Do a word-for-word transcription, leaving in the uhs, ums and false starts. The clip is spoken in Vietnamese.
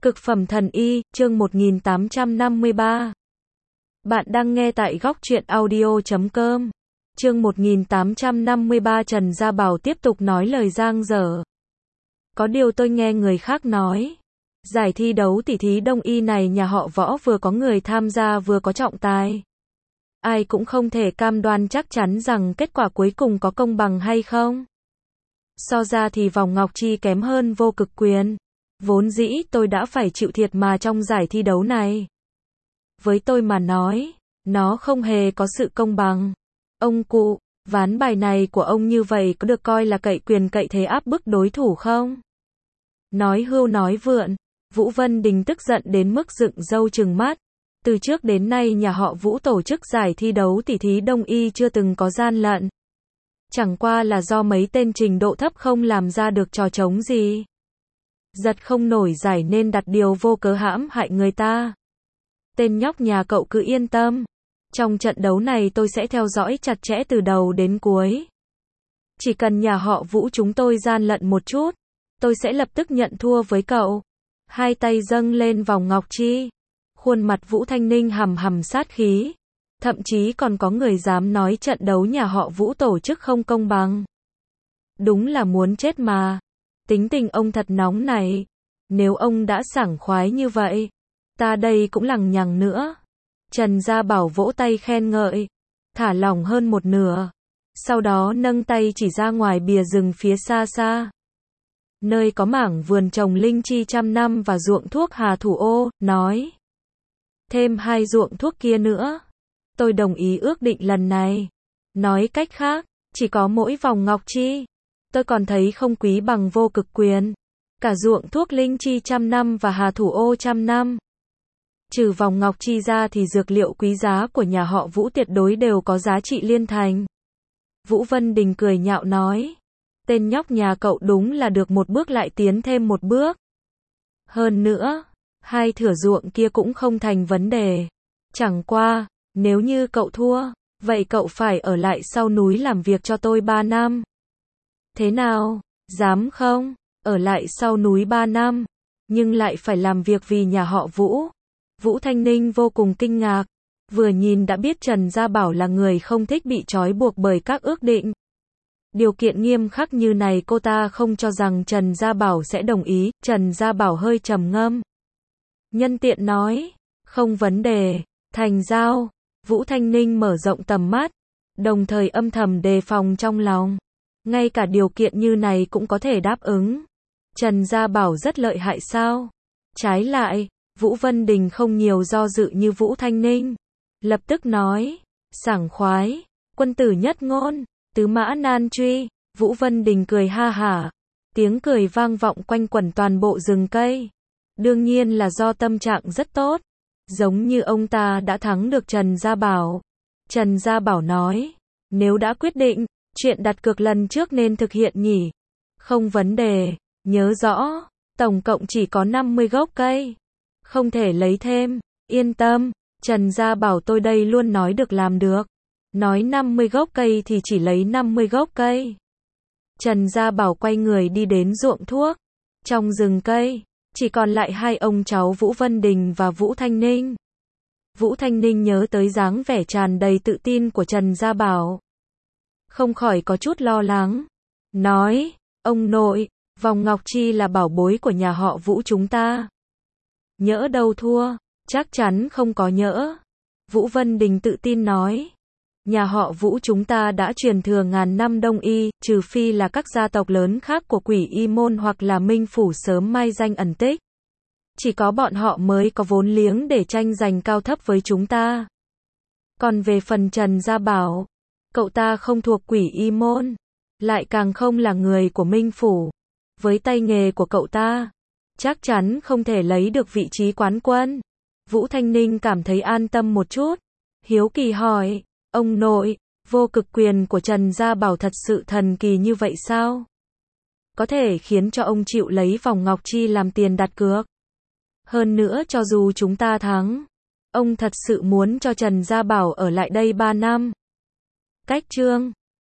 Cực phẩm thần y, chương một nghìn tám trăm năm mươi ba. Bạn đang nghe tại góc truyện audio chấm com. Chương một nghìn tám trăm năm mươi ba. Trần Gia Bảo tiếp tục nói lời giang dở. Có điều tôi nghe người khác nói, giải thi đấu tỷ thí đông y này nhà họ Võ vừa có người tham gia vừa có trọng tài. Ai cũng không thể cam đoan chắc chắn rằng kết quả cuối cùng có công bằng hay không. So ra thì vòng Ngọc Chi kém hơn Vô Cực Quyền. Vốn dĩ tôi đã phải chịu thiệt mà trong giải thi đấu này. Với tôi mà nói, nó không hề có sự công bằng. Ông cụ, ván bài này của ông như vậy có được coi là cậy quyền cậy thế áp bức đối thủ không? Nói hưu nói vượn, Vũ Vân Đình tức giận đến mức dựng râu trừng mắt. Từ trước đến nay nhà họ Vũ tổ chức giải thi đấu tỷ thí đông y chưa từng có gian lận. Chẳng qua là do mấy tên trình độ thấp không làm ra được trò trống gì. Giật không nổi giải nên đặt điều vô cớ hãm hại người ta. Tên nhóc nhà cậu cứ yên tâm. Trong trận đấu này tôi sẽ theo dõi chặt chẽ từ đầu đến cuối. Chỉ cần nhà họ Vũ chúng tôi gian lận một chút, tôi sẽ lập tức nhận thua với cậu. Hai tay dâng lên vòng Ngọc Chi. Khuôn mặt Vũ Thanh Ninh hầm hầm sát khí. Thậm chí còn có người dám nói trận đấu nhà họ Vũ tổ chức không công bằng. Đúng là muốn chết mà. Tính tình ông thật nóng này. Nếu ông đã sảng khoái như vậy, ta đây cũng lằng nhằng nữa. Trần Gia Bảo vỗ tay khen ngợi, thả lỏng hơn một nửa. Sau đó nâng tay chỉ ra ngoài bìa rừng phía xa xa. Nơi có mảng vườn trồng linh chi trăm năm và ruộng thuốc Hà Thủ Ô, nói. Thêm hai ruộng thuốc kia nữa. Tôi đồng ý ước định lần này. Nói cách khác, chỉ có mỗi vòng Ngọc Chi. Tôi còn thấy không quý bằng Vô Cực Quyền. Cả ruộng thuốc linh chi trăm năm và Hà Thủ Ô trăm năm. Trừ vòng Ngọc Chi ra thì dược liệu quý giá của nhà họ Vũ tuyệt đối đều có giá trị liên thành. Vũ Vân Đình cười nhạo nói. Tên nhóc nhà cậu đúng là được một bước lại tiến thêm một bước. Hơn nữa, hai thửa ruộng kia cũng không thành vấn đề. Chẳng qua, nếu như cậu thua, vậy cậu phải ở lại sau núi làm việc cho tôi ba năm. Thế nào, dám không? Ở lại sau núi ba năm, nhưng lại phải làm việc vì nhà họ Vũ. Vũ Thanh Ninh vô cùng kinh ngạc, vừa nhìn đã biết Trần Gia Bảo là người không thích bị trói buộc bởi các ước định. Điều kiện nghiêm khắc như này cô ta không cho rằng Trần Gia Bảo sẽ đồng ý. Trần Gia Bảo hơi trầm ngâm. Nhân tiện nói, không vấn đề, thành giao. Vũ Thanh Ninh mở rộng tầm mắt, đồng thời âm thầm đề phòng trong lòng. Ngay cả điều kiện như này cũng có thể đáp ứng. Trần Gia Bảo rất lợi hại sao? Trái lại, Vũ Vân Đình không nhiều do dự như Vũ Thanh Ninh. Lập tức nói, sảng khoái, quân tử nhất ngôn, tứ mã nan truy. Vũ Vân Đình cười ha hả. Tiếng cười vang vọng quanh quẩn toàn bộ rừng cây. Đương nhiên là do tâm trạng rất tốt. Giống như ông ta đã thắng được Trần Gia Bảo. Trần Gia Bảo nói, nếu đã quyết định, chuyện đặt cược lần trước nên thực hiện nhỉ? Không vấn đề, nhớ rõ, tổng cộng chỉ có năm mươi gốc cây. Không thể lấy thêm, yên tâm, Trần Gia Bảo tôi đây luôn nói được làm được. Nói năm mươi gốc cây thì chỉ lấy năm mươi gốc cây. Trần Gia Bảo quay người đi đến ruộng thuốc. Trong rừng cây, chỉ còn lại hai ông cháu Vũ Vân Đình và Vũ Thanh Ninh. Vũ Thanh Ninh nhớ tới dáng vẻ tràn đầy tự tin của Trần Gia Bảo. Không khỏi có chút lo lắng. Nói, ông nội, vòng Ngọc Chi là bảo bối của nhà họ Vũ chúng ta. Nhỡ đâu thua, chắc chắn không có nhỡ. Vũ Vân Đình tự tin nói. Nhà họ Vũ chúng ta đã truyền thừa ngàn năm đông y, trừ phi là các gia tộc lớn khác của Quỷ Y Môn hoặc là Minh Phủ sớm mai danh ẩn tích. Chỉ có bọn họ mới có vốn liếng để tranh giành cao thấp với chúng ta. Còn về phần Trần Gia Bảo, cậu ta không thuộc Quỷ Y Môn, lại càng không là người của Minh Phủ. Với tay nghề của cậu ta, chắc chắn không thể lấy được vị trí quán quân. Vũ Thanh Ninh cảm thấy an tâm một chút. Hiếu kỳ hỏi, ông nội, Vô Cực Quyền của Trần Gia Bảo thật sự thần kỳ như vậy sao? Có thể khiến cho ông chịu lấy vòng Ngọc Chi làm tiền đặt cược. Hơn nữa cho dù chúng ta thắng, ông thật sự muốn cho Trần Gia Bảo ở lại đây ba năm. Cách chương